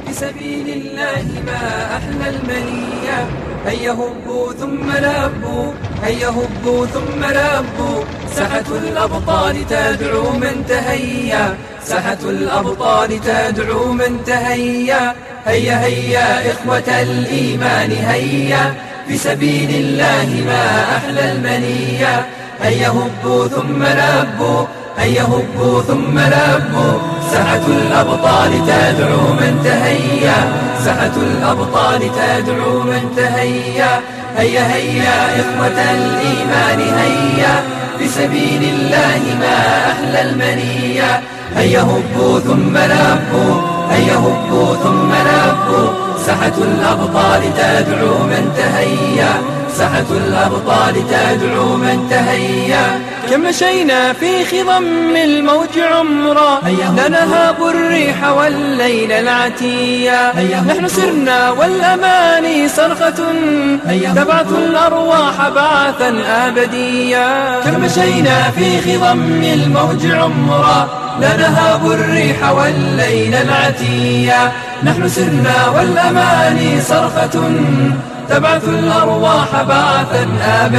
في سبيل الله ما أحلى المنية. هيا هبوا ثم لبوا، هيا هبوا ثم لبوا، ساحة الأبطال تدعو من تهيا، ساحة الأبطال تدعو من تهيا. هيا هيا إخوة الإيمان هيا، في سبيل الله ما أحلى المنية. هيا هبوا ثم لبوا، هيا هبوا ثم لبوا، ساحة الأبطال تدعو من تهيا، ساحة الأبطال تدعو من تهيا. هيا هيا إخوة الإيمان هيا، في سبيل الله ما أحلى المنية. هيا هبوا ثم لبوا، هيا هبوا ثم لبوا، ساحة الأبطال تدعو من تهيا، ساحة الأبطال تدعو من تهيا. كم مشينا في خضم الموج عمرا، لا نهاب الريح والليل العتيا، نحن سرنا والأماني صرخة تبعث الأرواح بعثا أبديا. كم مشينا في خضم الموج عمرا، لا نهاب الريح والليل العتيا، نحن سرنا والأماني صرخة تبعث الأرواح بعثا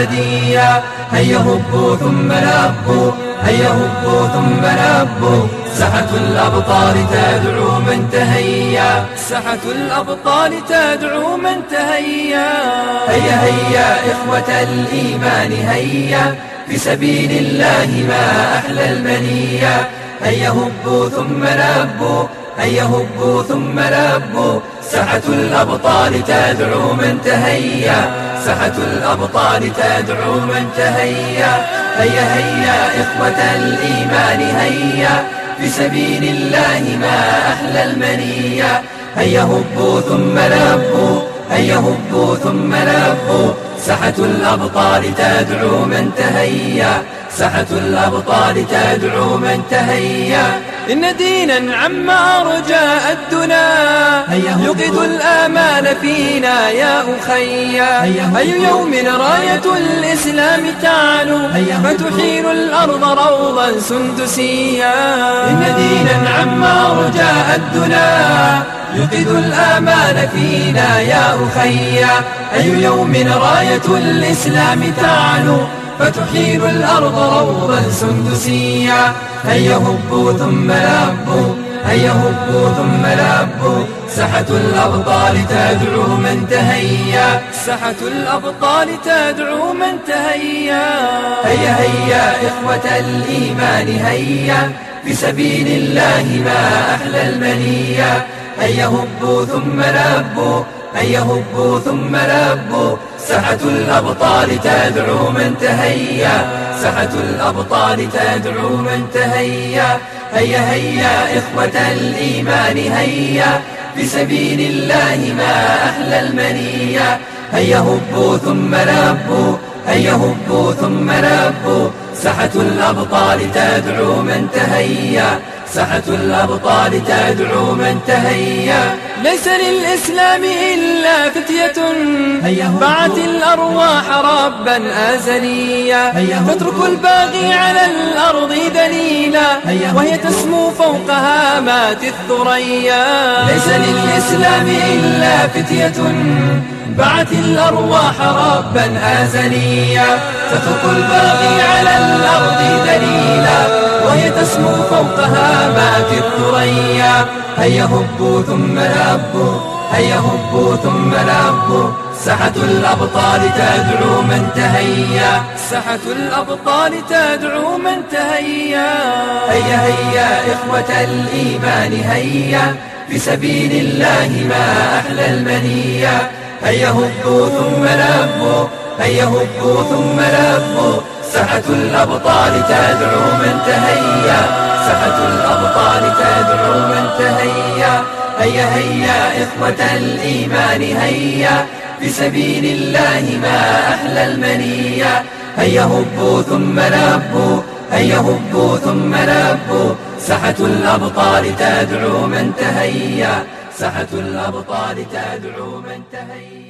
أبديا. هيا هبوا ثم لبوا، هيا هبوا ثم لبوا، ساحة الأبطال تدعو من تهيا، ساحة الأبطال تدعو من تهيا. هيا هيا إخوة الإيمان هيا، في سبيل الله ما أحلى المنية. هيا هبوا ثم لبوا، هيا هبوا ثم لبوا، ساحة الأبطال تدعو من تهيا، ساحة الأبطال تدعو من تهيا. هيا هيا إخوة الإيمان هيا، في سبيل الله ما أحلى المنية. هيا هبوا ثم لبوا، هيا هبوا ثم لبوا، ساحة الأبطال تدعو من تهيا، ساحة الأبطال تدعو من تهيا. إن دينا عم أرجاء الدنا يوقظ الآمال فينا يا أخيا. أي يوم راية الإسلام تعلو، فتحيل الأرض روضا سندسيا. إن دينا عم أرجاء الدنا يوقظ الآمال فينا يا أخيا. أي يوم راية الإسلام تعلو، فتحيل الأرض روضا سندسيا. هيا هبوا ثم لبوا، هيا هبوا ثم لبوا، ساحة الأبطال تدعو من تهيا، ساحة الأبطال تدعو من تهيا. هيا هيا إخوة الإيمان هيا، في سبيل الله ما أحلى المنية. هيا هبوا ثم لبوا، هيا هبوا ثم لبوا، ساحة الأبطال تدعو من تهيا، ساحة الأبطال تدعو من تهيا. هيا هيا إخوة الإيمان هيا، في سبيل الله ما أحلى المنية. هيا هبوا ثم لبوا، هيا هبوا ثم لبوا، ساحة الأبطال تدعو من تهيا، ساحة الأبطال تدعو من تهيا. ليس للإسلام إلا فتية بعت الأرواح ربا أزليا، تترك الباغي على الأرض ذليلا، وهي تسمو فوق هامات الثريا. ليس للإسلام إلا فتية بعت الأرواح ربا أزليا، تترك الباغي على الأرض ذليلا، وهي تسمو فوق هامات الثريا. هيا هبوا ثم لبوا، هيا هبوا ثم لبوا، ساحة الأبطال تدعو من تهيا، ساحة الأبطال تدعو من تهيا. هيا هيا إخوة الإيمان هيا، في سبيل الله ما أحلى المنية. هيا هبوا ثم لبوا، هيا هبوا ثم لبوا، ساحة الأبطال تدعو من تهيا، ساحة الأبطال تدعو من تهيا. هيا هيا إخوة الإيمان هيا، في سبيل الله ما أحلى المنية. هيا هبوا ثم لبوا، هيا هبوا ثم لبوا، ساحة الأبطال تدعو من تهيا، ساحة الأبطال تدعو من تهيا.